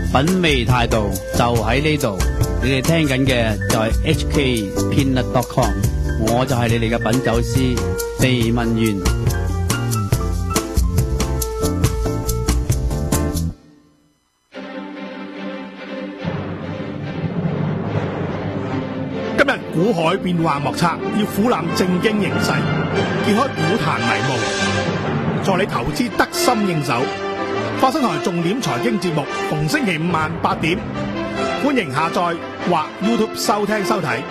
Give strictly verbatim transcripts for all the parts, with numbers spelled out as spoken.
品味態度就喺呢度。你哋聽緊嘅就係 H K Peanut dot com， 我就係你哋嘅品酒師地文員。 今日股海變幻莫測，要俯覽正經形勢，揭開股壇迷霧，助你投資得心應手。發生台重點財經節目，逢星期五晚八點，歡迎下載或 YouTube 收聽收睇。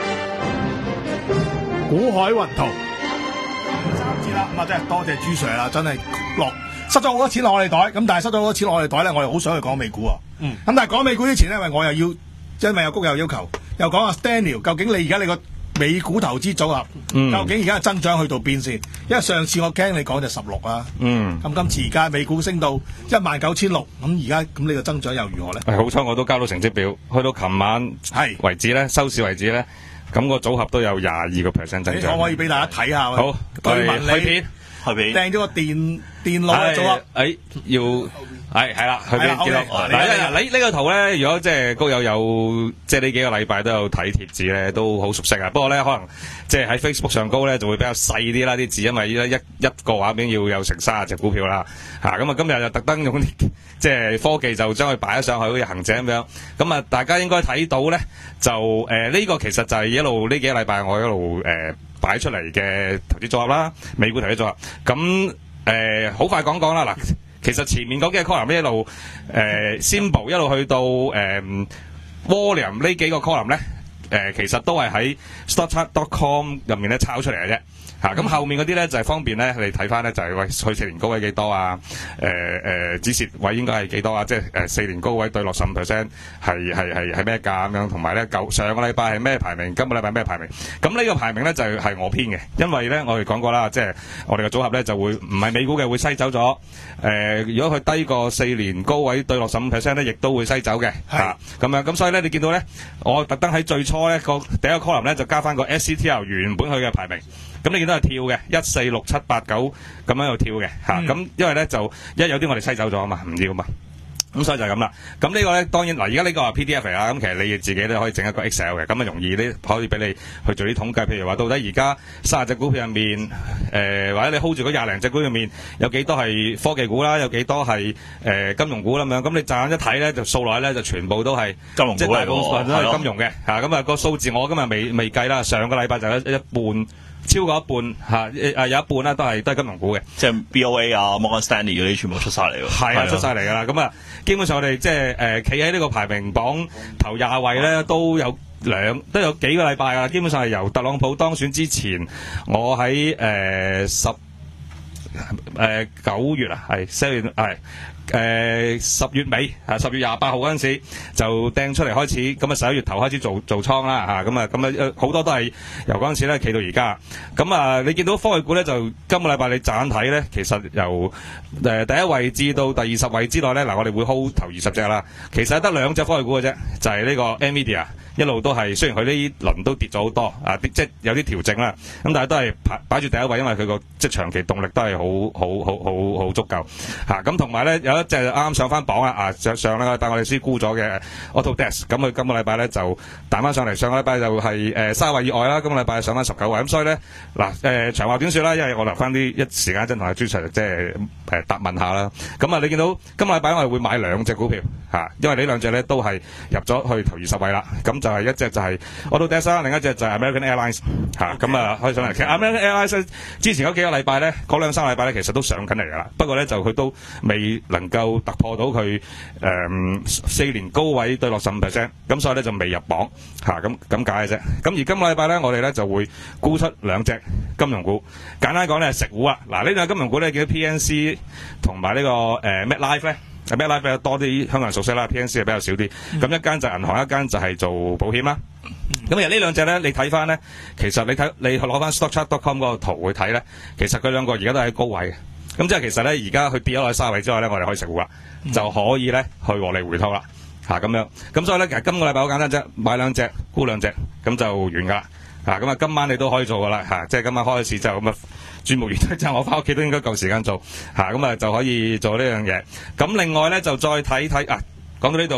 股海雲圖三節啦，咁啊真係多謝朱 Sir 啦，真係落塞咗好多錢落我哋袋，咁但係塞咗好多錢落我哋袋咧，我又好想去講美股啊。嗯，咁但係講美股之前咧，因為我又要，因為有谷有要求，又講阿 Daniel， 究竟你而家你個美股投資組合，嗯、究竟而家嘅增長去到邊先？因為上次我聽你講就十六啦，嗯，咁今次而家美股升到一萬九千六，咁而家咁你個增長又如何咧？ 係好彩我都交到成績表，去到琴晚係為止咧，收市為止咧，咁個組合都有廿二個 percent 增長。 可唔可以俾大家睇下？ 好， 據聞你去片，去片， 掟咗個電電腦嘅組合， 誒要。係係啦，去邊見到嗱？嗱，你呢個圖咧，如果即係高友有即係呢幾個禮拜都有睇貼紙咧，都好熟悉啊。不過咧，可能即係喺 Facebook 上高咧就會比較細啲啦啲字，因為一一個畫面要有成三十隻股票啦嚇。咁啊，今日就特登用啲即係科技就將佢擺咗上去，好似行者咁樣。咁啊，大家應該睇到咧，就誒呢、呃這個其實就係一路呢幾個禮拜我一路誒擺、呃、出嚟嘅投資組合啦，美股投資組合。咁誒好快講講啦嗱。其實前面嗰幾個 column 一路誒、呃、symbol 一路去到誒、呃、volume 呢幾個 column 咧，誒、呃、其實都係喺 stockchart dot com 入面咧抄出嚟嘅啫。嚇、啊、咁後面嗰啲咧就係、是、方便咧，你睇翻咧就係、是、喂去四年高位幾多啊？誒誒止蝕位應該係幾多啊？即係誒四年高位對落十五 percent 係係係係咩價咁樣？同埋咧舊上個禮拜係咩排名？今個禮拜咩排名？咁呢個排名咧就係、是、我編嘅，因為咧我哋講過啦，即係我哋嘅組合咧就會唔係美股嘅會篩走咗。誒、呃，如果佢低過四年高位對落十五 percent 咧，亦都會篩走嘅。係咁、啊、樣咁，所以咧你見到咧，我特登喺最初咧個第一個 column 咧就加翻個 S C T L 原本佢嘅排名。咁你見到係跳嘅，一四六七八九咁樣又跳嘅嚇，咁、嗯、因為咧就一有啲我哋篩走咗啊嘛，唔要嘛，咁所以就係咁啦。咁呢個咧當然嗱，而家呢個係 P D F 嚟啦，咁其實你自己都可以整一個 Excel 嘅，咁啊容易呢可以俾你去做啲統計，譬如話到底而家三十隻股票入面，誒、呃、或者你 hold 住嗰廿零隻股入面有幾多係科技股啦，有幾多係誒、呃、金融股咁樣，咁你乍眼一睇咧就數落去咧就全部都係金融股嚟喎， 即係大部分都係金融嘅嚇，咁啊、那個數字我今日未未計啦，上個禮拜就有一半。超過一半嚇，誒、啊、有一半咧都係都係金融股嘅， 即係 B O A 啊、Morgan Stanley 嗰啲全部出晒嚟喎。 係啊，出晒嚟㗎啦。咁啊，基本上我哋即係誒企喺呢個排名榜頭廿位咧，都有兩都有幾個禮拜啊。基本上係由特朗普當選之前，我喺誒十誒九月啊，係十月係。誒十、呃、月尾啊，十月廿八號嗰陣時就掟出嚟開始，咁啊十一月頭開始做做倉啦嚇，咁啊咁啊好多都係由嗰陣時咧企到而家，咁啊你見到科技股咧就今個禮拜你乍眼睇咧，其實由誒、呃、第一位至到第二十位之內咧，嗱我哋會 hold 頭二十隻啦，其實得兩隻科技股嘅啫，就係、是、呢個 Nvidia 一路都係，雖然佢呢輪都跌咗好多啊，即係有啲調整啦，咁但係都係擺擺住第一位，因為佢個即係長期動力都係好好好好好足夠嚇，咁同埋咧有一隻啱啱上翻榜啦，啊上上咧帶我哋先沽咗嘅 Autodesk， 咁佢今個禮拜咧就彈翻上嚟，上個禮拜就係誒三十位以外啦，今個禮拜上翻十九位，咁所以咧嗱誒長話短説啦，因為我留翻啲一時間真同阿朱 Sir 即係誒答問下啦，咁啊你見到今個禮拜我哋會買兩隻股票嚇，因為呢兩隻咧都係入咗去頭二十位啦，咁就係一隻就係 Autodesk 啦，另一隻就係 American Airlines 嚇，咁啊可以上嚟。其實 American Airlines 之前嗰幾個禮拜咧，嗰兩三個禮拜咧，其實都上緊嚟噶啦，不過咧就佢都未能夠突破到佢誒四年高位對落十五 percent， 咁所以咧就未入榜嚇，咁咁解嘅啫。咁而今個禮拜咧，我哋咧就會沽出兩隻金融股，簡單講咧係食股啊。嗱呢兩隻金融股咧叫 P N C 同埋呢個誒 MetLife 咧。MetLife 比較多啲香港人熟悉啦 ，P N C 係比較少啲。咁、嗯、一間就銀行，一間就係做保險啦。咁其實呢兩隻咧，你睇翻咧，其實你睇你攞翻 stockchart dot com 嗰個圖去睇咧，其實佢兩個而家都喺高位嘅。咁即係其實咧，而家佢跌咗落去三位之後咧，我哋可以食股啦，嗯、就可以咧去獲利回吐啦。嚇、啊、咁樣。咁所以咧，其實今個禮拜好簡單啫，買兩隻沽兩隻，咁就完㗎啦。嚇咁啊，今晚你都可以做㗎啦。嚇、啊，即係今晚開始就咁啊。轉無完之後，我翻屋企都應該夠時間做嚇，咁啊就可以做呢樣嘢。咁另外咧就再睇睇啊，講到呢度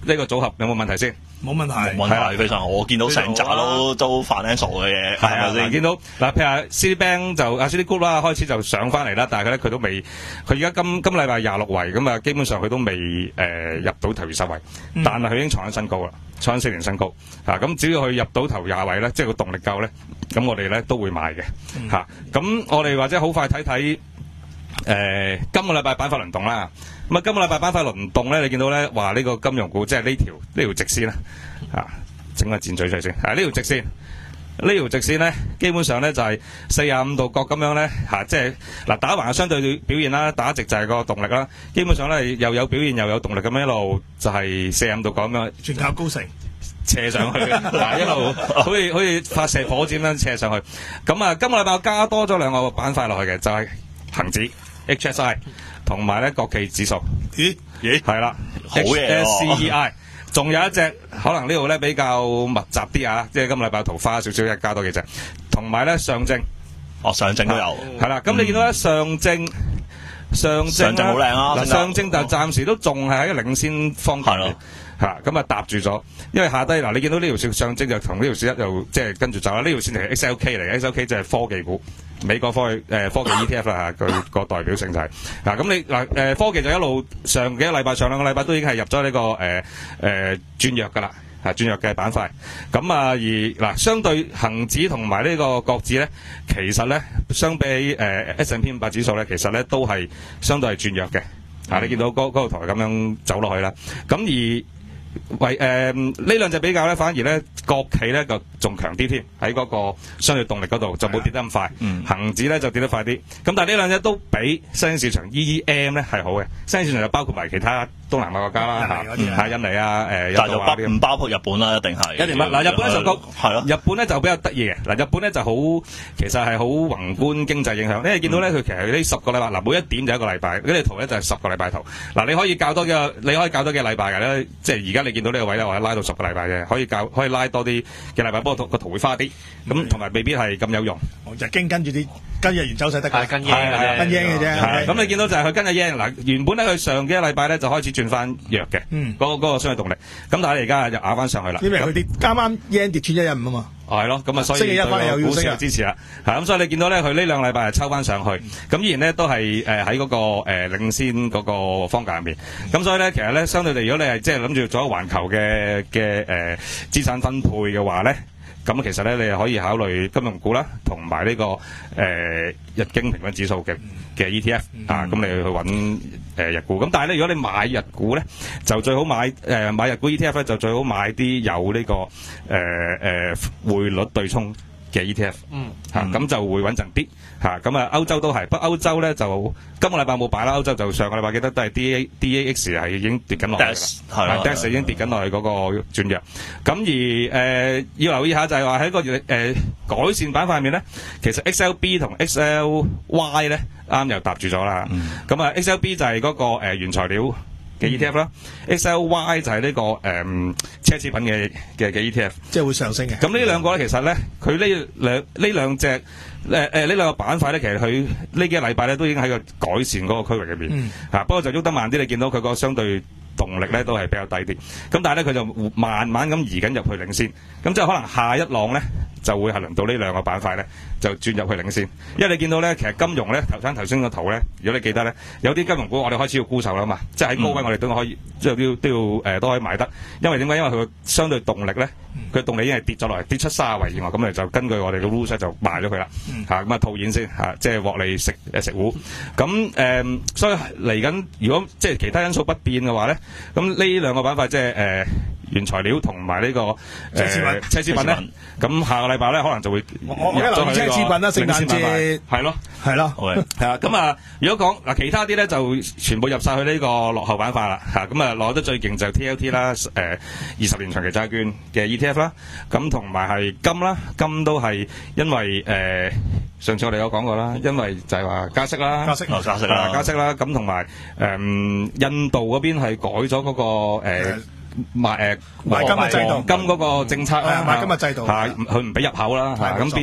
呢個組合有冇問題先？ 冇問題， 冇問題，非常好。我見到成扎都都 financial 嘅嘢， 係啊， 咪先？ 見到嗱，譬如啊 Citibank 就啊 Citigroup 啦，開始就上翻嚟啦，但係咧佢都未，佢而家今今禮拜廿六位，咁啊基本上佢都未誒、呃、入到頭二十位， 嗯、 但係佢已經創緊新高啦，創緊四年新高嚇。咁、啊、只要佢入到頭廿位咧，即係個動力夠咧，咁我哋咧都會買嘅嚇。咁、 嗯啊、我哋或者好快睇睇誒今個禮拜板塊輪動啦。咁啊，今個禮拜板塊輪動咧，你見到咧話呢個金融股即係呢條呢條直線啦啊。整個箭嘴出嚟先，啊呢條直線，呢條直線咧，基本上咧就係四十五度角咁樣咧，嚇、啊，即係嗱打橫相對表現啦，打直就係個動力啦。基本上咧又有表現又有動力咁樣一路就係四十五度角咁樣， 全靠高盛斜上去，嗱一路好似好似發射火箭咁斜上去。咁啊，今個禮拜我加多咗兩個板塊落去嘅，就係、是、恒指 H S I 同埋咧國企指數。 咦咦， 係啦好嘢 ，H S C E I。仲有一隻可能呢度咧比較密集啲啊，即係今個禮拜桃花少少，一加多幾隻，同埋咧上證， 哦上證都有， 係啦。咁你見到咧上證，上證上證好靚啊！ 嗱上證就暫時都仲係喺個領先方向嘅，嚇咁啊搭住咗。因為下低嗱，你見到呢條線上證就同呢條線一又即係跟住走啦。呢條線係 X L K 嚟嘅 ，X L K 就係科技股。美國科技誒、呃、科技 E T F 啦嚇，佢個代表性就係嗱咁你嗱誒、呃、科技就一路上幾個禮拜上兩個禮拜都已經係入咗呢、這個誒誒、呃、轉弱㗎啦嚇轉弱嘅板塊咁啊而嗱、呃、相對恒指同埋呢個國指咧，其實咧相比誒 S and P 五百指數咧，其實咧都係相對係轉弱嘅嚇、啊。你見到嗰嗰個圖咁樣走落去啦，咁而為誒呢兩隻比較咧，反而咧國企咧就仲強啲添，喺嗰個相對動力嗰度就冇跌得咁快， 嗯、 恒指咧就跌得快啲。咁但係呢兩隻都比新興市場 E E M 咧係好嘅，新興市場就包括埋其他東南亞國家啦嚇，係印尼啊誒印度啊啲。 唔包括日本啦，一定係。 一定嗱日本咧就高， 係咯。 日本咧就比較得意嘅嗱，日本咧就好其實係好宏觀經濟影響。因為見到咧佢其實呢十個禮拜嗱每一點就一個禮拜，呢啲圖咧就係十個禮拜圖。嗱你可以較多嘅，你可以較多嘅禮拜嘅咧，即係而家你見到呢個位咧，或者拉到十個禮拜嘅，可以較可以拉多啲嘅禮拜，不過個圖會花啲，咁同埋未必係咁有用。 日經跟住啲跟日元走勢得㗎， 跟 yen 嘅啫， 跟 yen 嘅啫。 咁你見到就係佢跟日 yen 嗱，原本咧佢上幾個禮拜咧就開始轉翻弱嘅， 嗯， 嗰個嗰個相對動力。咁但係而家就咬翻上去啦。 因為佢跌啱啱 yen 跌穿一一五啊嘛。 哦，係咯，咁啊，所以星期一翻嚟又要股市升啊， 支持啦，係咁，所以你見到咧，佢呢兩個禮拜係抽翻上去，咁依然咧都係誒喺嗰個誒領先嗰個方格入面，咁所以咧其實咧相對地，如果你係即係諗住做一個環球嘅嘅誒資產分配嘅話咧，咁其實咧你係可以考慮金融股啦，同埋呢個誒日經平均指數嘅嘅 E T F 啊，咁你去揾誒日股，咁但係咧如果你買日股咧，就最好買誒買日股 E T F 咧，就最好買啲有呢個誒誒匯率對沖嘅 E T F，嗯，嚇咁就會穩陣啲嚇，咁啊歐洲都係，不過歐洲咧就今個禮拜冇擺啦，歐洲就上個禮拜記得都係 D A D A X 係已經跌緊落嚟㗎，係 D A X 已經跌緊落去嗰個轉弱，咁而誒要留意下就係話喺個誒改善板塊面咧，其實 X L B 同 X L Y 咧啱又搭住咗啦，咁啊 X L B 就係嗰個誒原材料嘅 E T F 啦、嗯、，X L Y 就係呢、這個誒、嗯、奢侈品嘅嘅嘅 E T F， 即係會上升嘅。 咁呢兩個咧，其實咧，佢呢兩呢兩隻誒誒呢兩個板塊咧，其實佢呢幾個禮拜咧都已經喺個改善嗰個區域入邊，嚇、嗯啊。不過就喐得慢啲，你見到佢個相對動力咧都係比較低啲。咁但係咧，佢就慢慢咁移緊入去領先。咁即係可能下一浪咧就會係輪到呢兩個板塊咧就轉入去領先。因為你見到咧，其實金融咧頭先頭先個圖咧，如果你記得咧，有啲金融股我哋開始要沽售啦嘛，即係喺高位我哋都可以即係都要都要誒、呃、都可以買得。因為點解？因為佢相對動力咧，佢動力已經係跌咗落嚟，跌出卅位以外，咁你就根據我哋嘅 rules 就賣咗佢啦。嚇咁啊套現先嚇，即係獲利食誒食糊。咁誒、呃，所以嚟緊如果即係其他因素不變嘅話咧，咁呢兩個板塊即係誒。呃原材料同埋呢個誒奢侈品咧，咁下個禮拜咧可能就會我我留意奢侈品啦，聖誕節係咯係咯， 係啊。咁啊，如果講嗱其他啲咧就全部入晒去呢個落後板塊啦嚇。咁啊攞得最勁就 T L T 啦，誒二十年長期債券嘅 E T F 啦，咁同埋係金啦，金都係因為誒上次我哋有講過啦，因為就係話加息啦， 加息加息啦， 加息啦，咁同埋誒印度嗰邊係改咗嗰個誒。買誒、呃、 買金嘅制度， 金嗰個政策啦， 買金嘅制度， 嚇佢唔俾入口啦，嚇咁變咁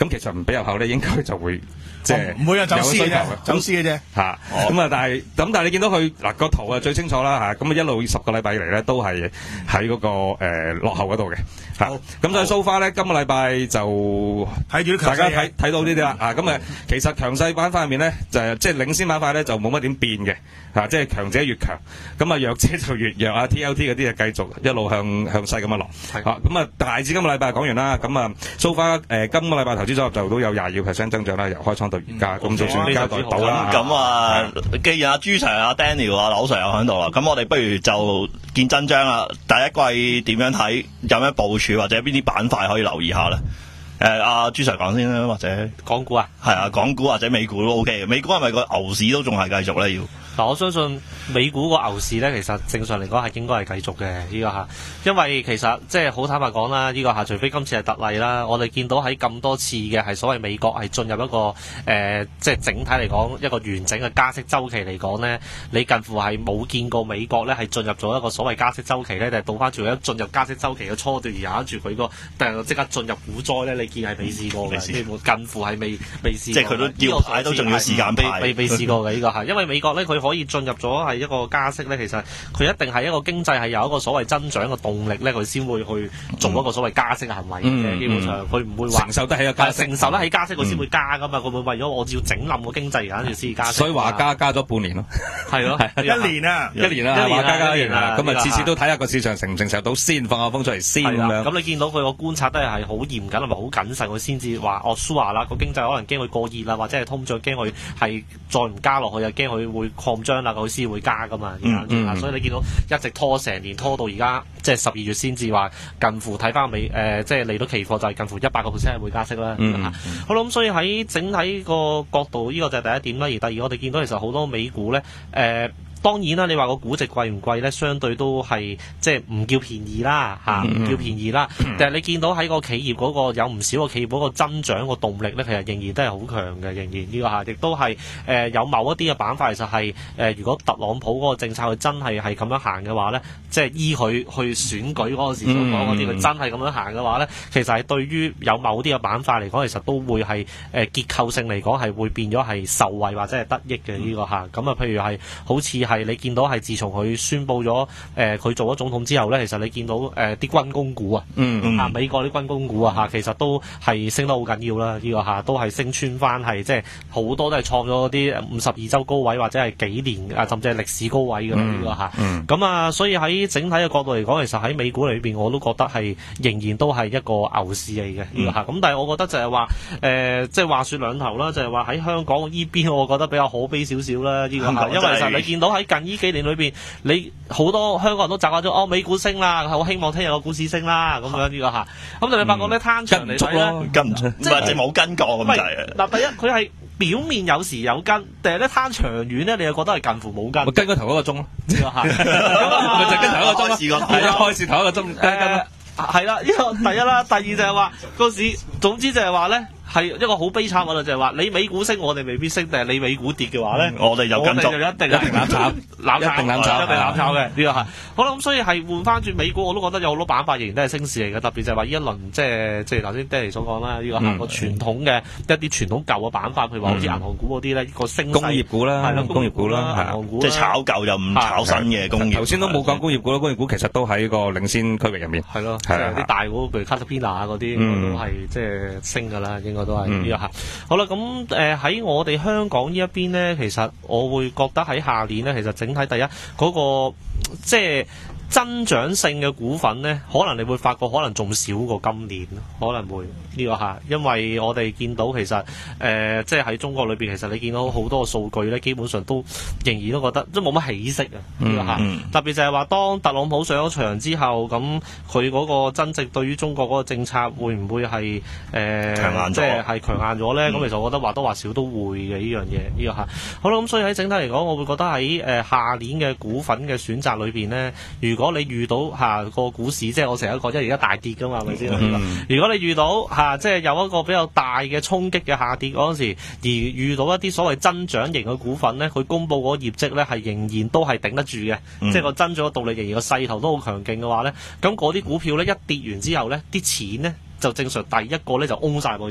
咁其實唔俾入口咧，應該就會即係唔會啊，走私嘅啫， 有需求嘅走私嘅啫。 嚇，咁啊，但係咁但係你見到佢嗱個圖啊最清楚啦嚇，咁啊一路十個禮拜以嚟咧都係喺嗰個誒落後嗰度嘅嚇，咁所以 so far 咧今個禮拜就睇住啲大家睇強勢嘅睇到呢啲啦啊，咁啊其實強勢板塊入面咧就係即係領先板塊咧就冇乜點變嘅嚇，即係強者越強，咁啊弱者就越弱啊 ，T L T 嗰啲就繼續一路向向西咁樣落嚇，咁啊大致今個禮拜講完啦，咁啊 so far 誒今個禮拜投資組合就都有廿二 percent 增長啦，由開倉到而家，咁就算交代到啦。 咁啊，既然阿朱 Sir、阿 Daniel、阿劉 Sir 又喺度啦，咁我哋不如就見真章啦。第一季點樣睇？有咩部署或者邊啲板塊可以留意下咧？誒，阿朱 Sir 講先啦，或者港股啊， 係啊，港股或者美股都 OK 嘅。美股係咪個牛市都仲係繼續咧？要嗱，我相信美股個牛市咧，其實正常嚟講係應該係繼續嘅呢個嚇，因為其實即係好坦白講啦，呢個嚇，除非今次係特例啦，我哋見到喺咁多次嘅係所謂美國係進入一個誒、呃，即係整體嚟講一個完整嘅加息周期嚟講咧，你近乎係冇見過美國咧係進入咗一個所謂加息周期咧，定係倒翻轉一進入加息周期嘅初段而壓住佢個，定係即刻進入股災咧？你見係未試過嘅，近乎係未未試過。 即係佢都要排都仲要時間排， 未未試過嘅呢個係，因為美國咧佢可以進入咗係一個加息咧，其實佢一定係一個經濟係有一個所謂增長嘅動力咧，佢先會去做一個所謂加息嘅行為嘅。 嗯、 基本上佢唔會話承受得起個加息， 承受得起加息佢先會加噶嘛。佢、嗯、會為咗我要整冧個經濟而家要先加息。 所以話加加咗半年咯， 係咯， 一年啊， 一年啦，話加加一年啦。咁啊，次次都睇下個市場承唔承受到先，放下風出嚟先咁樣。 咁你見到佢個觀察都係好嚴謹同埋好謹慎，佢先至話哦 sure 啦，個經濟可能驚佢過熱啦，或者係通脹驚佢係再唔加落去，又驚佢會擴張啦，佢先會加噶嘛。嗯嗯、所以你見到一直拖成年，拖到而家即係十二月先至話近乎睇翻美誒，即係嚟到期貨就係近乎一百個 percent 係會加息啦。嗯嗯、好啦，咁所以喺整體個角度，呢、這個就係第一點啦。而第二，我哋見到其實好多美股咧誒。呃當然啦，你話個估值貴唔貴咧？相對都係即係唔叫便宜啦，嚇唔叫便宜啦。但係你見到喺個企業嗰個有唔少個企業嗰個增長個動力咧，其實仍然都係好強嘅，仍然呢個嚇，亦都係誒有某一啲嘅板塊，其實係誒如果特朗普嗰個政策佢真係係咁樣行嘅話咧，即係依佢去選舉嗰個時所講嗰啲，佢真係咁樣行嘅話咧，其實係對於有某啲嘅板塊嚟講，其實都會係誒結構性嚟講係會變咗係受惠或者係得益嘅呢個嚇。咁啊，譬如係好似係。係你見到係自從佢宣布咗誒佢做咗總統之後咧，其實你見到誒啲、呃、軍工股啊，嗯嗯、啊美國啲軍工股啊嚇，其實都係升得好緊要啦，呢、這個嚇都係升穿翻係即係好多都係創咗啲五十二週高位或者係幾年啊甚至係歷史高位嘅呢個嚇。咁、嗯嗯、啊，所以喺整體嘅角度嚟講，其實喺美股裏邊我都覺得係仍然都係一個牛市嚟嘅呢個嚇。咁、嗯、但係我覺得就係話誒，即係話説兩頭啦，就係話喺香港呢邊，我覺得比較可悲少少啦呢個嚇，因為其實你見到喺近呢幾年裏邊，你好多香港人都習慣咗哦，美股升啦，好希望聽日個股市升啦，咁樣呢個嚇。咁但係你發覺咧，攤長嚟睇咧， 跟唔出，即係冇跟過咁滯。 嗱，第一佢係表面有時有跟，但係咧攤長遠咧，你又覺得係近乎冇跟。 跟嗰頭嗰個鐘咯，呢個嚇，咪就跟頭一個鐘咯，係一開始頭一個鐘跟跟咯。 係啦，呢個第一啦，第二就係話個市，總之就係話咧。係一個好悲慘嘅啦，就係話你美股升，我哋未必升；定係你美股跌嘅話咧， 我哋就跟足， 一定一定攬炒，攬一定攬炒， 一定攬炒嘅呢個係。好啦，咁所以係換翻轉美股，我都覺得有好多板塊仍然都係升市嚟嘅，特別就係話呢一輪即係即係頭先 Danny 所講啦，呢個係個傳統嘅一啲傳統舊嘅板塊，譬如話好似銀行股嗰啲咧，個升工業股啦， 係啦， 工業股啦， 銀行股即係炒舊又唔炒新嘅工業。 頭先都冇講工業股啦，工業股其實都喺個領先區域入面。 係咯，即係啲大股，譬如 Caterpillar 嗰啲，都係即係升㗎啦，應該都係呢個係。好啦，咁誒喺我哋香港呢一邊咧，其實我會覺得喺下年咧，其實整體第一嗰、那個即係增長性嘅股份咧，可能你會發覺可能仲少過今年，可能會呢、這個嚇，因為我哋見到其實誒、呃、即係喺中國裏邊，其實你見到好多數據咧，基本上都仍然都覺得都冇乜起色啊呢個嚇，嗯、特別就係話當特朗普上咗場之後，咁佢嗰個真正對於中國嗰個政策會唔會係誒、呃、 強硬咗？ 即係係強硬咗咧？咁、嗯、其實我覺得或多或少都會嘅呢樣嘢呢個嚇。好啦，咁所以喺整體嚟講，我會覺得喺誒下年嘅股份嘅選擇裏邊咧，如果如果你遇到嚇、啊、個股市，即係我成日講，因為而家大跌㗎嘛，係咪先？嗯、如果你遇到嚇、啊、即係有一個比較大嘅衝擊嘅下跌嗰陣時，而遇到一啲所謂增長型嘅股份咧，佢公佈嗰個業績咧係仍然都係頂得住嘅，嗯、即係個增長嘅動力仍然個勢頭都好強勁嘅話咧，咁嗰啲股票咧一跌完之後咧，啲錢咧就正常第一個咧就嗡曬落去先嘅。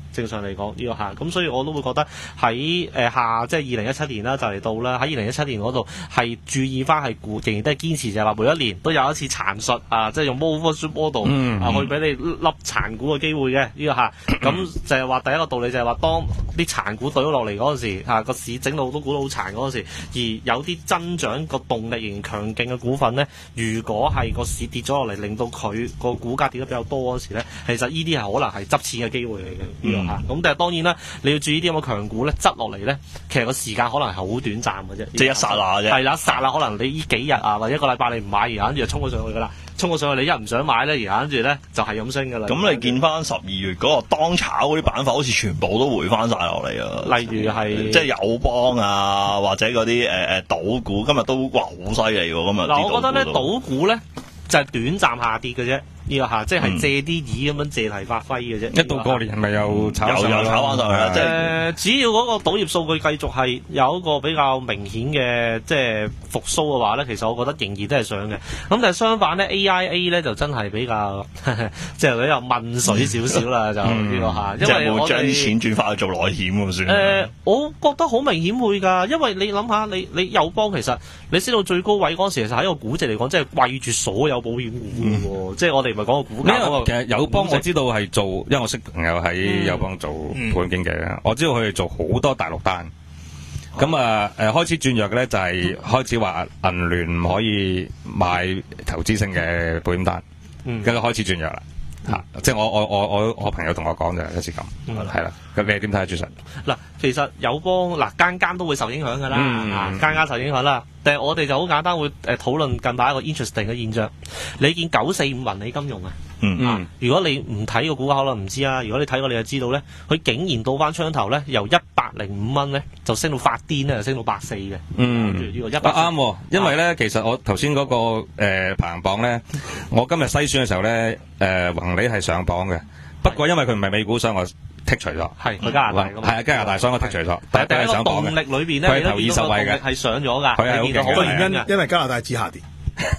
正常嚟講呢個嚇，咁所以我都會覺得喺誒下即係二零一七年啦，就嚟到啦。喺二零一七年嗰度係注意翻係固，仍然都係堅持就係話每一年都有一次殘術啊，即係用 Overshoot Model 嗯啊去俾你笠殘股嘅機會嘅呢個嚇。咁就係話第一個道理就係話，當啲殘股對咗落嚟嗰陣時嚇，個市整到好多股都好殘嗰陣時，而有啲增長個動力仍然強勁嘅股份咧，如果係個市跌咗落嚟，令到佢個股價跌得比較多嗰時咧，其實呢啲係可能係執錢嘅機會嚟嘅呢個嚇。咁但係當然啦，你要注意啲咁嘅強股咧，執落嚟咧，其實個時間可能係好短暫嘅啫， 即係一剎那啫。 係啦，一剎那可能你呢幾日啊，或者一個禮拜你唔買，然後跟住就衝咗上去㗎啦。衝咗上去，你一唔想買咧，然後跟住咧就係咁升㗎啦。 咁你見翻十二月嗰個當炒嗰啲板塊，好似全部都回翻晒落嚟啊！ 例如係即係友邦啊，或者嗰啲誒誒賭股，今日都哇好犀利喎！今日嗱，我覺得咧， 賭賭股咧就係短暫下跌嘅啫。呢個嚇，即係借啲意咁樣借題發揮嘅啫。 一到過年係咪又炒又又炒翻上去啦？即係誒，只要嗰個賭業數據繼續係有一個比較明顯嘅即係復甦嘅話咧，其實我覺得仍然都係上嘅。咁但係相反咧 ，A I A 咧就真係比較即係比較問水少少啦，就呢個嚇。 即係會將因為我哋啲錢轉翻去做內險咁算。 誒，我覺得好明顯會㗎，因為你諗下，你你友邦其實你升到最高位嗰陣時，其實喺個估值嚟講，即係貴住所有保險股嘅喎，即係我哋唔係講個股價嗰個。 其實友邦我知道係做，因為我識朋友喺友邦做保險經紀咧，我知道佢哋做好多大陸單。咁啊誒開始轉弱嘅咧，就係開始話銀聯唔可以買投資性嘅保險單，跟住開始轉弱啦。嚇！即係我我我我我朋友同我講就係一次咁，係啦。咁你點睇啊？朱 Sir？ 嗱，其實友邦嗱間間都會受影響㗎啦，啊間間受影響啦。但係我哋就好簡單會誒討論近排一個 interesting 嘅現象。你見九四五宏利金融啊？ 嗯啊！如果你唔睇個股價，可能唔知啊。如果你睇過，你就知道咧，佢竟然到翻槍頭咧，由一百零五蚊咧，就升到發癲咧，就升到百四嘅。 嗯， 呢個一百啱喎，因為咧，其實我頭先嗰個誒排行榜咧，我今日篩選嘅時候咧，誒宏利係上榜嘅，不過因為佢唔係美股，所以我剔除咗。 係佢加拿大㗎嘛？ 係啊，加拿大，所以我剔除咗。 但係第一個上榜嘅動力裏邊咧， 佢係頭二十位嘅， 係上咗㗎。 佢係好勁嘅個原因因為加拿大指下跌，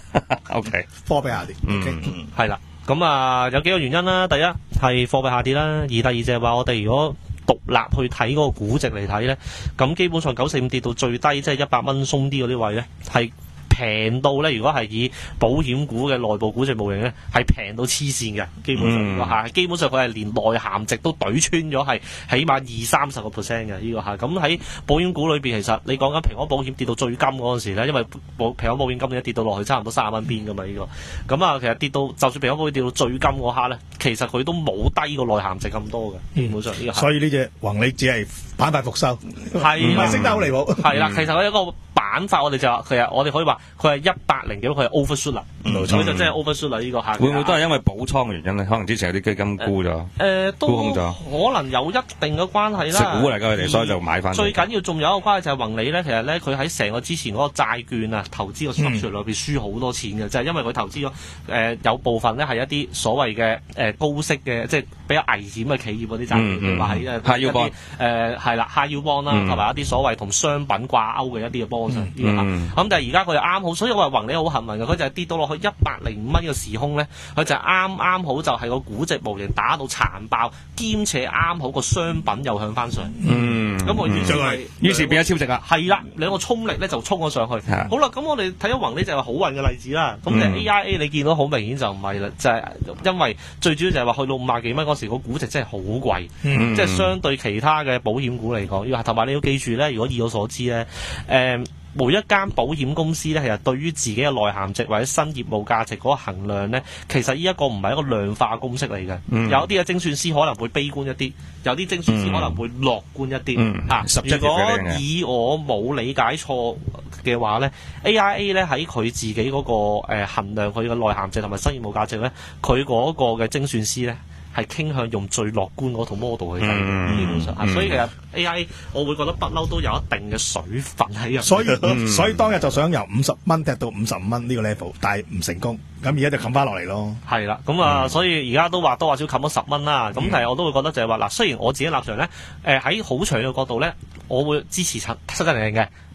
OK， 貨幣下跌。 嗯， 係啦。咁啊，有幾個原因啦。第一係貨幣下跌啦，而第二就係話我哋如果獨立去睇嗰個估值嚟睇咧，咁基本上九四五跌到最低，即係一百蚊鬆啲嗰啲位咧，係平到咧。如果係以保險股嘅內部估值模型咧，係平到黐線嘅，基本上呢個係基本上佢係連內涵值都懟穿咗，係起碼二三十個 percent 嘅呢個係。咁喺保險股裏邊，其實你講緊平安保險跌到最金嗰陣時咧，因為保平安保險今年跌到落去差唔多三十蚊邊㗎嘛呢個。咁啊，其實跌到就算平安保險跌到最金嗰刻咧，其實佢都冇低過內涵值咁多嘅，基本上呢個。 所以呢隻宏利只係板塊復收， 係唔係升得好離譜。 係啦，其實佢一個板塊，我哋就話其實我哋可以話佢係一百零幾，佢係 overshoot 啦， 冇佢就真係 overshoot 啦呢個下。 會唔會都係因為補倉嘅原因咧？可能之前有啲基金沽咗， 誒都沽空咗， 可能有一定嘅關係啦。 食股嚟㗎佢哋，所以就買翻。 最緊要仲有一個關係就係宏利咧，其實咧佢喺成個之前嗰個債券啊投資個 structure 裏邊輸好多錢嘅，就係因為佢投資咗誒有部分咧係一啲所謂嘅誒高息嘅，即係比較危險嘅企業嗰啲債券，譬如話喺誒一啲誒係啦 high yield bond 啦，同埋一啲所謂同商品掛鈎嘅一啲嘅 bond 呢個嚇。咁但係而家佢又啱好，所以我話宏利好幸運嘅，佢就係跌到落去一百零五蚊嘅時空咧，佢就係啱啱好就係個估值模型打到殘爆，兼且啱好個商品又向翻上。 嗯， 咁我於是係於是變咗超值啦。 係啦，兩個衝力咧就衝咗上去。好啦，咁我哋睇咗宏利就係好運嘅例子啦。咁你 A I A 你見到好明顯就唔係啦，就係因為最主要就係話去到五廿幾蚊嗰時個估值真係好貴，即係相對其他嘅保險股嚟講，要同埋你要記住咧，如果以我所知咧，誒。每一間保險公司咧，其實對於自己嘅內涵值或者新業務價值嗰個衡量咧，其實呢一個唔係一個量化公式嚟嘅。嗯、有啲嘅精算師可能會悲觀一啲，有啲精算師可能會樂觀一啲。 嗯嗯、啊， 如果以我冇理解錯嘅話咧 ，A I A 咧喺佢自己嗰、那個誒、呃、衡量佢嘅內涵值同埋新業務價值咧，佢嗰個嘅精算師咧。係傾向用最樂觀嗰套 model 去計，基本上，嗯、所以其實 A I A 我會覺得不嬲都有一定嘅水分喺入。 所以、嗯、所以當日就想由五十蚊踢到五十五蚊呢個 level，但係唔成功，咁而家就冚翻落嚟咯。係啦，咁啊，嗯、所以而家都話多話少冚咗十蚊啦。咁、嗯、但係我都會覺得就係話嗱，雖然我自己立場咧，誒喺好長嘅角度咧，我會支持七七零零嘅。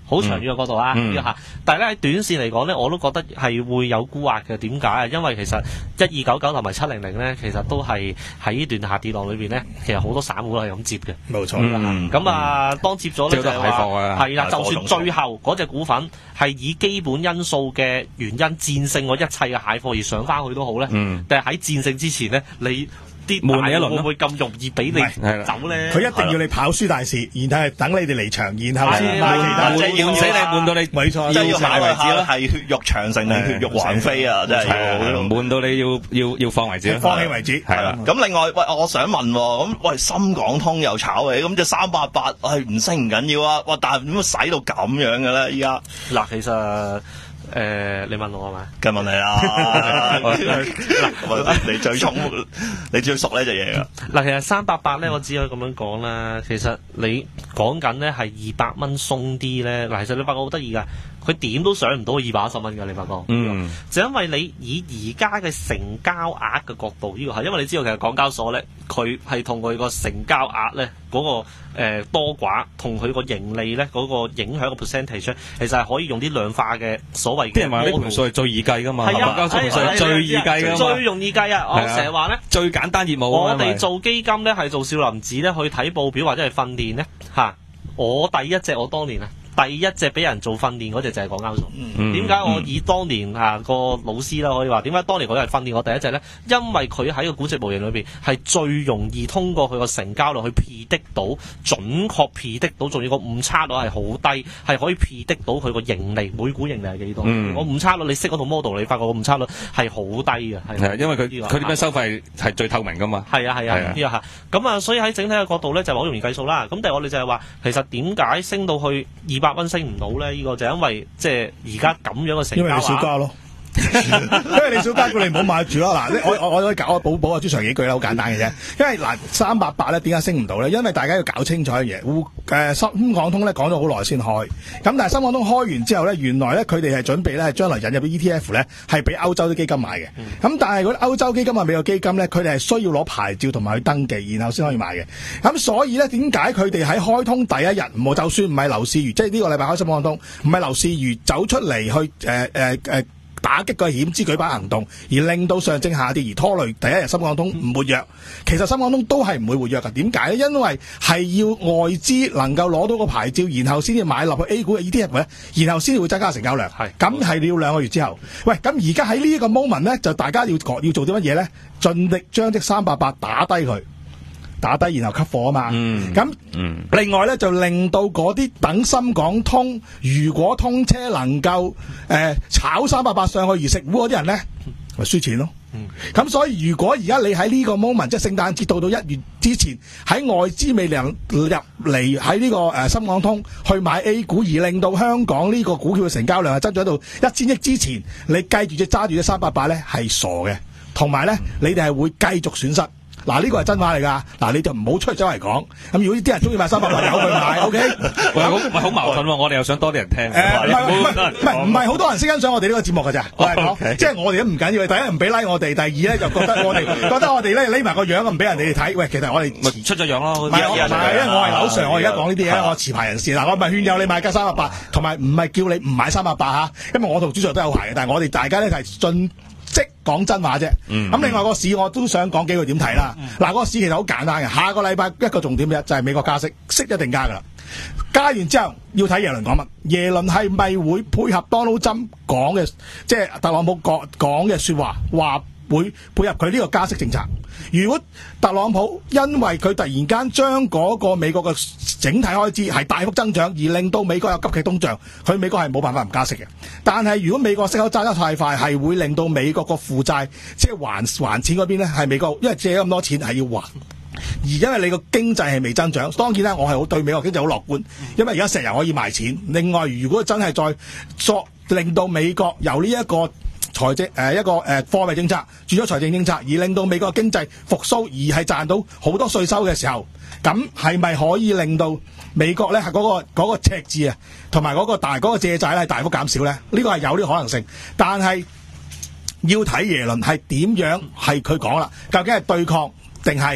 好長遠嘅角度啊， 嗯呢個嚇。但係咧喺短線嚟講咧，我都覺得係會有沽壓嘅。點解啊？因為其實一二九九同埋七零零咧，其實都係喺呢段下跌浪裏邊咧，其實好多散戶都係咁接嘅。 冇錯。 嗯咁啊，當接咗咧就係睇貨啊話係啦， 係就算最後嗰隻股份係以基本因素嘅原因戰勝我一切嘅蟹貨而上翻去都好咧， 嗯但係喺戰勝之前咧，你啲悶你一輪咯會唔會咁容易俾你唔係走咧？ 佢一定要你跑輸大市，然後係等你哋離場，然後先買其他。 係悶悶死你，悶到你冇錯， 即係要考慮要晒為止下啦。 係血肉長城定血肉橫飛啊！真係要。 悶到你要要要放為止啦， 放棄為止。 係啦。 咁另外，喂，我想問喎，咁喂深港通又炒嘅，咁只三八八係唔升唔緊要啊，哇！但係點解使到咁樣嘅咧？依家嗱，其實誒，你問我係咪？ 梗係問你啦，嗱，你最聰，你最熟呢隻嘢噶。 嗱，其實三八八咧，我只可以咁樣講啦。其實你講緊咧係二百蚊鬆啲咧，嗱，其實你發覺好得意噶，佢點都上唔到二百一十蚊噶，你發覺？ 嗯， 就因為你以而家嘅成交額嘅角度，呢個係因為你知道其實港交所咧，佢係同佢個成交額咧嗰個、呃、多寡同佢個盈利咧嗰個影響個 percentage 咧，其實係可以用啲量化嘅所謂嘅。 啲人話呢盤數係最易計噶嘛， 係啊， 港交所盤數係最易計噶嘛， 最容易計啊！我係啊成日話咧， 最簡單業務我啊嘛哋做基金咧係做少林寺咧去睇報表或者係訓練咧嚇，我第一隻我當年啊。第一隻俾人做訓練嗰隻就係港交所。 嗯點解我以當年啊個老師啦可以話點解當年佢係訓練我第一隻咧？因為佢喺個估值模型裏邊係最容易通過佢個成交率去 predict 到準確 predict 到，仲要個誤差率係好低，係可以 predict 到佢個盈利每股盈利係幾多。 嗯個誤差率你識嗰套 model，你發覺個誤差率係好低嘅。係係因為佢呢個佢點樣收費係最透明噶嘛。 係啊係啊係啊呢個嚇，咁啊所以喺整體嘅角度咧就係好容易計數啦。咁但係我哋就係話，其實點解升到去二百蚊升唔到咧？呢、這個就係因為即係而家咁樣嘅成交因為你少加咯。因為你少加，叫你唔好買住咯。嗱，我我我可以搞我補補阿朱 Sir 幾句啦，好簡單嘅啫。因為嗱三八八咧，點解升唔到咧？因為大家要搞清楚一樣嘢，滬誒深港通咧講咗好耐先開，咁但係深港通開完之後咧，原來咧佢哋係準備咧將來引入啲 E T F 咧，係俾歐洲啲基金買嘅。咁、嗯、但係嗰啲歐洲基金啊、美國基金咧，佢哋係需要攞牌照同埋去登記，然後先可以買嘅。咁所以咧，點解佢哋喺開通第一日，唔就算唔係劉士余，即係呢個禮拜開深港通，唔係劉士余走出嚟去誒誒誒。呃呃呃打擊個險資舉辦行動，而令到上證下跌，而拖累第一日深港通唔活躍。其實深港通都係唔會活躍㗎。點解咧？因為係要外資能夠攞到個牌照，然後先至買落去 A 股嘅 E T F 咧，然後先至會增加成交量。係咁係要兩個月之後。喂，咁而家喺呢一個 moment 咧，就大家要要做啲乜嘢咧？盡力將隻三八八打低佢。打低然後吸貨啊嘛，咁、嗯、另外咧就令到嗰啲等深港通，如果通車能夠誒、呃、炒三百八上去而食糊嗰啲人咧，咪輸錢咯。咁、嗯、所以如果而家你喺呢個 moment，即係聖誕節到到一月之前，喺外資未能入嚟喺呢個誒、呃、深港通去買 A 股，而令到香港呢個股票嘅成交量係增長到一千億之前，你繼住隻揸住隻三百八咧係傻嘅，同埋咧你哋係會繼續損失。嗱，呢個係真話嚟㗎，嗱你就唔好出去周圍講。咁如果啲人中意買三百八，由佢買，O K。 喂，好喂，好矛盾喎！我哋又想多啲人聽。 誒，唔係唔係唔係好多人識欣賞我哋呢個節目㗎咋？我係講，即係我哋都唔緊要。第一唔俾 like 我哋，第二咧就覺得我哋覺得我哋咧匿埋個樣唔俾人哋睇。喂，其實我哋咪出咗樣咯。 唔係我唔係，因為我係樓上，我而家講呢啲嘢，我持牌人士嗱，我唔係勸誘你買加三百八，同埋唔係叫你唔買三百八嚇，因為我同朱 Sir 都有牌嘅，但係我哋大家咧係進。即講真話啫，咁、嗯、另外個市我都想講幾句點睇啦。嗱、嗯，個市其實好簡單嘅，下個禮拜一個重點嘅就係美國加息，息一定加噶啦。加完之後要睇耶倫講乜，耶倫係咪會配合 Donald Trump 講嘅，即係特朗普講講嘅説話，話會配合佢呢個加息政策。如果特朗普因為佢突然間將嗰個美國嘅整體開支係大幅增長，而令到美國有急劇通脹，佢美國係冇辦法唔加息嘅。但係如果美國息口揸得太快，係會令到美國個負債即係還還錢嗰邊咧，係美國因為借咁多錢係要還，而因為你個經濟係未增長。當然咧，我係好對美國經濟好樂觀，因為而家石油可以賣錢。另外，如果真係再作令到美國由呢、這、一個財政誒、呃、一個誒貨幣政策轉咗財政政策，而令到美國經濟復甦，而係賺到好多稅收嘅時候，咁係咪可以令到美國咧係嗰個嗰、嗰個赤字啊，同埋嗰個大嗰、嗰個借債咧大幅減少咧？呢個係有呢個可能性，但係要睇耶倫係點樣係佢講啦，究竟係對抗定係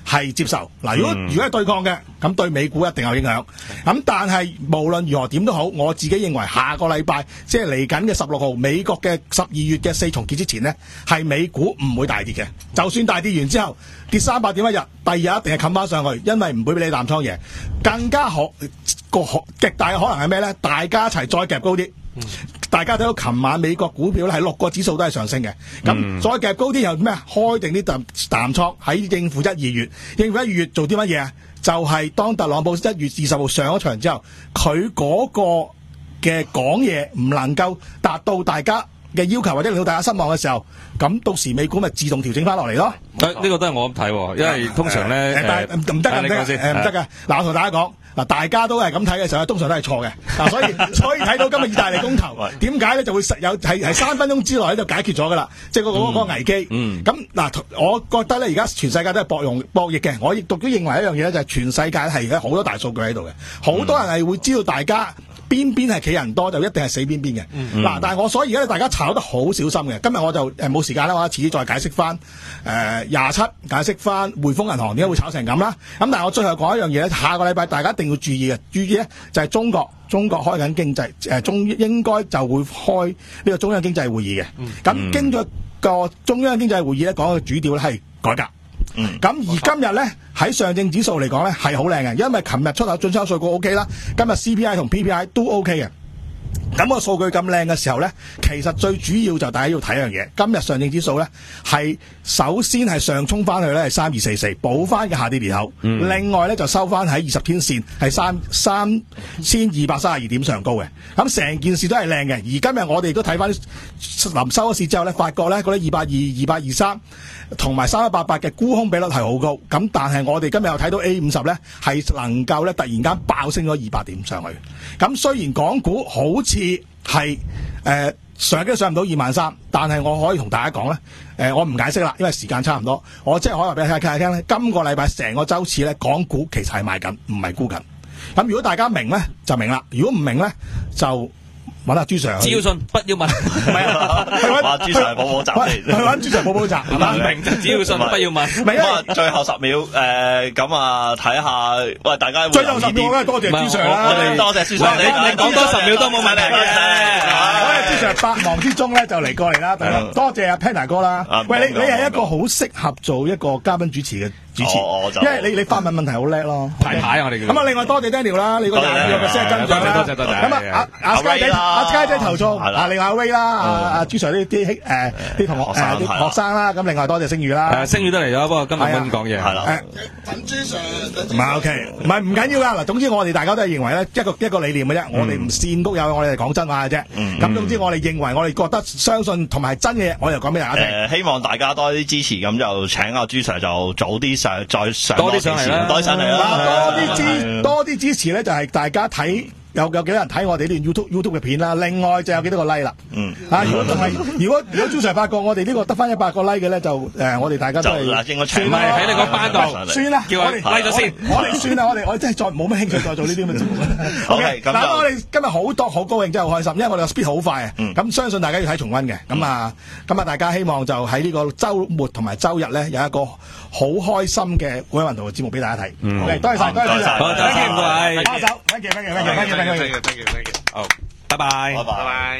係接受。嗱，如果如果係對抗嘅，咁對美股一定有影響。咁但係無論如何點都好，我自己認為下個禮拜即係嚟緊嘅十六號美國嘅十二月嘅四重結之前呢，係美股唔會大跌嘅。就算大跌完之後跌三百點一日，第二日一定係冚翻上去，因為唔會俾你淡倉贏。更加可個極大嘅可能係咩呢？大家一齊再夾高啲。嗯、大家睇到琴晚美國股票咧係六個指數都係上升嘅，咁、嗯、再夾高啲又咩？開定啲淡淡倉喺應付一二月，應付一二月做啲乜嘢啊？就係、是、當特朗普一月二十號上咗場之後，佢嗰個嘅講嘢唔能夠達到大家嘅要求或者令到大家失望嘅時候，咁到時美股咪自動調整翻落嚟咯。 呢、啊這個都係我咁睇，因為通常咧誒，但係唔得嘅，唔得嘅，唔得嘅。嗱，我同大家講。嗱，大家都係咁睇嘅時候，通常都係錯嘅。嗱，所以所以睇到今日意大利公投點解咧就會實有係係三分鐘之內咧就解決咗噶啦，即係嗰個嗰個危機。嗯。咁嗱，我覺得咧而家全世界都係博用博弈嘅。我亦都認為一樣嘢咧，就係全世界係而家好多大數據喺度嘅，好多人係會知道大家邊邊係企人多就一定係死邊邊嘅。嗱、嗯，但係我所以而家大家炒得好小心嘅。今日我就誒冇時間啦，我遲啲再解釋翻誒廿七解釋翻匯豐銀行點解會炒成咁啦。咁但係我最後講一樣嘢咧，下個禮拜大家一定要注意嘅，注意咧就係中國，中國開緊經濟誒中應該就會開呢個中央經濟會議嘅。咁、嗯、經咗個中央經濟會議咧，講嘅主調咧係改革。咁、嗯、而今日咧喺上證指數嚟講咧係好靚嘅，因為琴日出口進出口數據 O K 啦，今日 C P I 同 P P I 都 O K 嘅。咁、個數據咁靚嘅時候咧，其實最主要就大家要睇一樣嘢。今日上證指數咧係首先係上衝翻去咧係三二四四補翻嘅下跌裂口，嗯、另外咧就收翻喺二十天線係三三千二百三十二點上高嘅。咁成件事都係靚嘅。而今日我哋都睇翻臨收咗市之後咧，發覺咧嗰啲二百二、二百二三同埋三一八八嘅沽空比率係好高。咁但係我哋今日又睇到 A 五十咧係能夠咧突然間爆升咗二百點上去。咁雖然港股好似係誒上都上唔到二萬三，但係我可以同大家講咧，誒、呃、我唔解釋啦，因為時間差唔多。我即係可以話俾大家聽咧，今個禮拜成個周次咧，港股其實係賣緊，唔係沽緊。咁如果大家明咧就明啦，如果唔明咧就揾阿朱 Sir。 只要信，不要問。唔係啊， 去揾朱 Sir 補補習先。 去揾朱 Sir 補補習。 唔明就只要信，不要問。 咁啊，最後十秒誒，咁啊睇下，喂大家。 最後十秒咧，多謝朱 Sir 啦。 我哋多謝朱 Sir。 你你講多十秒都冇問題嘅。 我哋朱 Sir 百忙之中咧就嚟過嚟啦，多謝阿 Panda 哥啦。喂，你你係一個好適合做一個嘉賓主持嘅主持，因為你你發問問題好叻咯。 排牌我哋叫。 咁啊，另外多謝 Daniel 啦，你個廿二個 percent 增長啦。 多謝多謝。 咁啊，阿阿 Sky 仔阿 Sky 仔投訴，啊另外阿 Ray 啦，阿阿朱 Sir 啲啲誒啲同學誒啲學生啦，咁另外多謝星宇啦。 誒星宇都嚟咗，不過今日冇講嘢。係啦。 等朱 Sir。唔係 OK，唔係唔緊要噶。嗱，總之我哋大家都係認為咧一個一個理念嘅啫，我哋唔善谷友，我哋係講真話嘅啫。咁總之我哋認為我哋覺得相信同埋係真嘅嘢，我就講俾大家聽。 誒，希望大家多啲支持，咁就請阿朱 Sir 就早啲上再上多啲上嚟啦，多啲上嚟啦。 多啲支多啲支持咧，就係大家睇。有有幾多人睇我哋呢段 YouTube YouTube 嘅片啦？另外就有幾多個 like 啦。嗯。啊，如果仲係如果如果朱 Sir 發覺我哋呢個得翻一百個 like 嘅咧，就誒我哋大家都係應該算啦，喺你個班度。 算啦， 叫我哋 like 咗先。 我哋算啦，我哋我真係再冇乜興趣再做呢啲咁嘅節目啦。OK，嗱我哋今日好多好高興，真係好開心，因為我哋個 speed 好快啊。咁相信大家要睇重溫嘅。咁啊，咁啊，大家希望就喺呢個週末同埋週日咧，有一個好開心嘅古韻圖嘅節目俾大家睇。OK，多謝晒，多謝晒， 多謝各位。 握手，thank you，thank you，thank you，thank you。 好，拜拜， 拜拜。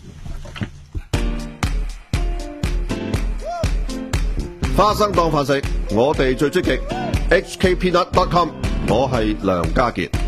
花生當飯食，我哋最積極。H K Peanut dot com， 我係梁家傑。